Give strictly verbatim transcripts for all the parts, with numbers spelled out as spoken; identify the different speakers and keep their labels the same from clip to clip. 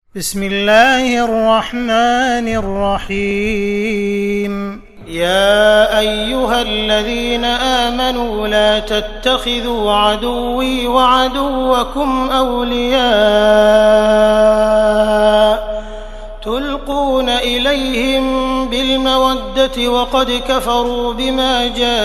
Speaker 1: بسم الله الرحمن الرحيم. يا أيها الذين آمنوا لا تتخذوا عدوي وعدوكم أولياء تلقون إليهم بالمودة وقد كفروا بما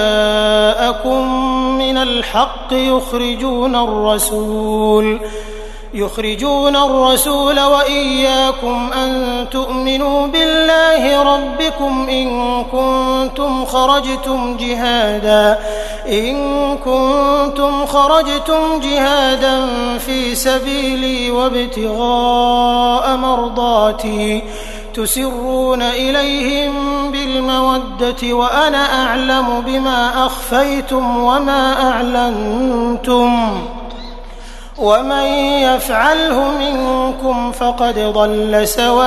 Speaker 1: جاءكم من الحق يخرجون الرسول يخرجون الرسول وإياكم أن تؤمنوا بالله ربكم إن كنتم خرجتم جهادا إن كنتم خرجتم جهادا في سبيلي وابتغاء مرضاتي تسرون إليهم بالمودة وأنا أعلم بما أخفيتم وما أعلنتم ومن يفعله منكم فقد ضل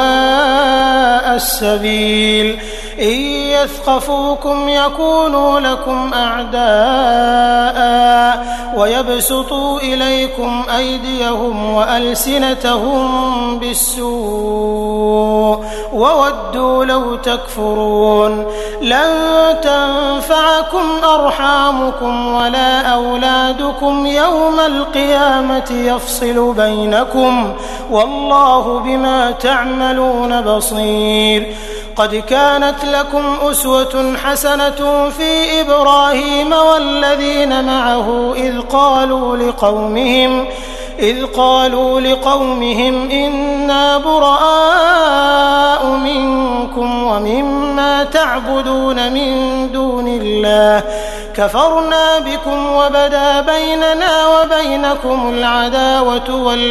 Speaker 1: سواء السبيل. إن يثقفوكم يكونوا لكم أعداء ويبسطوا إليكم أيديهم وألسنتهم بالسوء وودوا لو تكفرون. لن تنفعكم أرحامكم ولا أولادكم يوم القيامة يفصل بينكم والله بما تعملون بصير. قد كانت لكم أسوة حسنة في إبراهيم والذين معه إذ قالوا لقومهم إذ قالوا لقومهم إنا براء منكم ومما تعبدون من دون الله كفرنا بكم وبدا بيننا وبينكم العداوة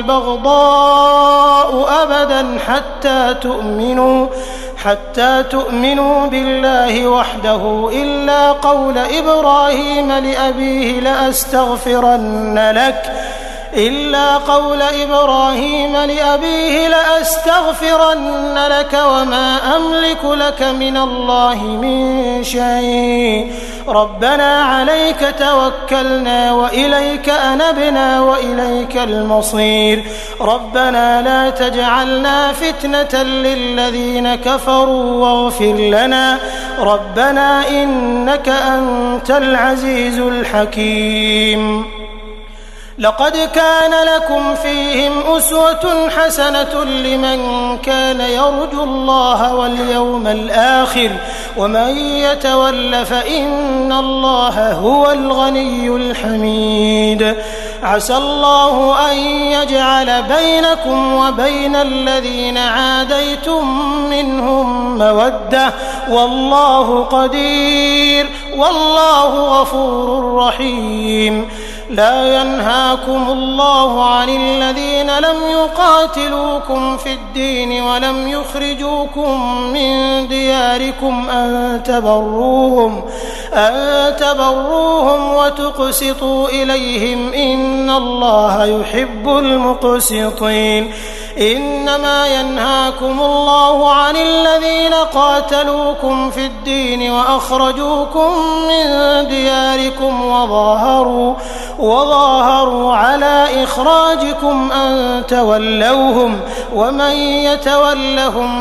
Speaker 1: والبغضاء أبدا حتى تؤمنوا حتى تؤمنوا بالله وحده إلا قول إبراهيم لأبيه لأستغفرن لك إلا قول إبراهيم لأبيه لأستغفرن لك وما أملك لك من الله من شيء ربنا عليك توكلنا وإليك أنبنا وإليك المصير ربنا لا تجعلنا فتنة للذين كفروا واغفر لنا ربنا إنك أنت العزيز الحكيم. لقد كان لكم فيهم أسوة حسنة لمن كان يرجو الله واليوم الآخر ومن يتول فإن الله هو الغني الحميد. عسى الله أن يجعل بينكم وبين الذين عاديتم منهم مودة والله قدير والله غفور رحيم. لا ينهاكم الله عن الذين لم يقاتلوكم في الدين ولم يخرجوكم من دياركم أن تبروهم أن تبروهم وتقسطوا إليهم إن الله يحب المقسطين. إنما ينهاكم الله عن الذين قاتلوكم في الدين وأخرجوكم من دياركم وظاهروا وظاهروا على إخراجكم أن تولوهم ومن يتولهم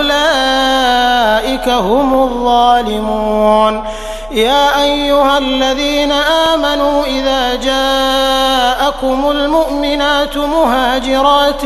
Speaker 1: فأولئك هم الظالمون. يا أيها الذين آمنوا إذا جاءكم المؤمنات مهاجرات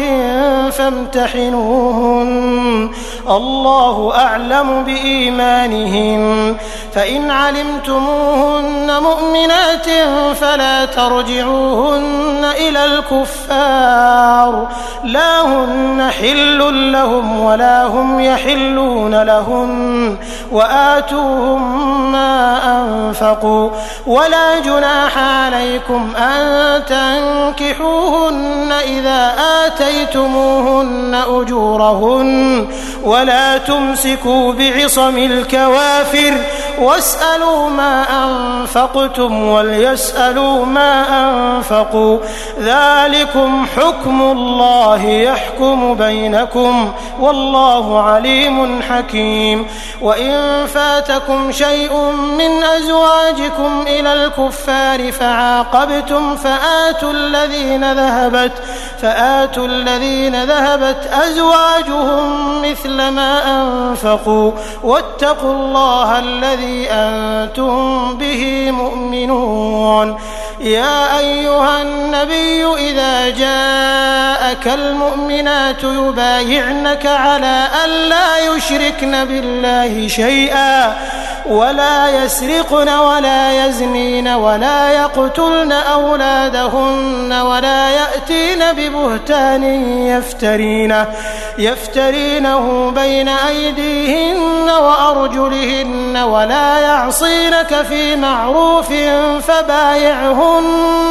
Speaker 1: فامتحنوهن الله أعلم بإيمانهن فإن علمتموهن مؤمنات فلا ترجعوهن إلى الكفار لا هن حل لهم ولا هم يحلون لهن وآتوهم ما أنفقوا ولا جناح عليكم أن تنكحوهن إذا آتيتموهن أجورهن ولا تمسكوا بعصم الكوافر واسألوا ما أنفقتم وليسألوا ما أنفقوا ذلكم حكم الله يحكم بينكم والله عليم حكيم. وإن فاتكم شيء من أزواجكم إلى الكفار فعاقبتم فآتوا الذين ذهبت فآتوا الذين ذهبت أزواجهم مثل ما أنفقوا واتقوا الله الذي أنتم به مؤمنون. يا أيها النبي إذا جاءك المؤمنات يبايعنك على أن لا يشركن بالله شيئا ولا يسرقن ولا يزنين ولا يقتلن أولادهن ولا يأتين ببهتان يفترينه, يفترينه بين أيديهن وأرجلهن ولا يعصينك في معروف فبايعهن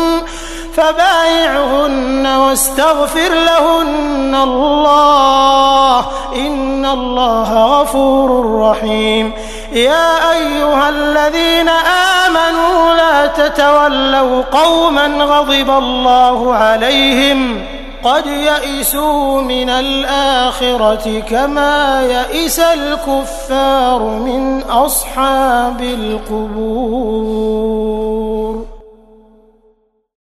Speaker 1: فبايعهن واستغفر لهن الله إن الله غفور رحيم. يا أيها الذين آمنوا لا تتولوا قوما غضب الله عليهم قد يئسوا من الآخرة كما يئس الكفار من أصحاب القبور.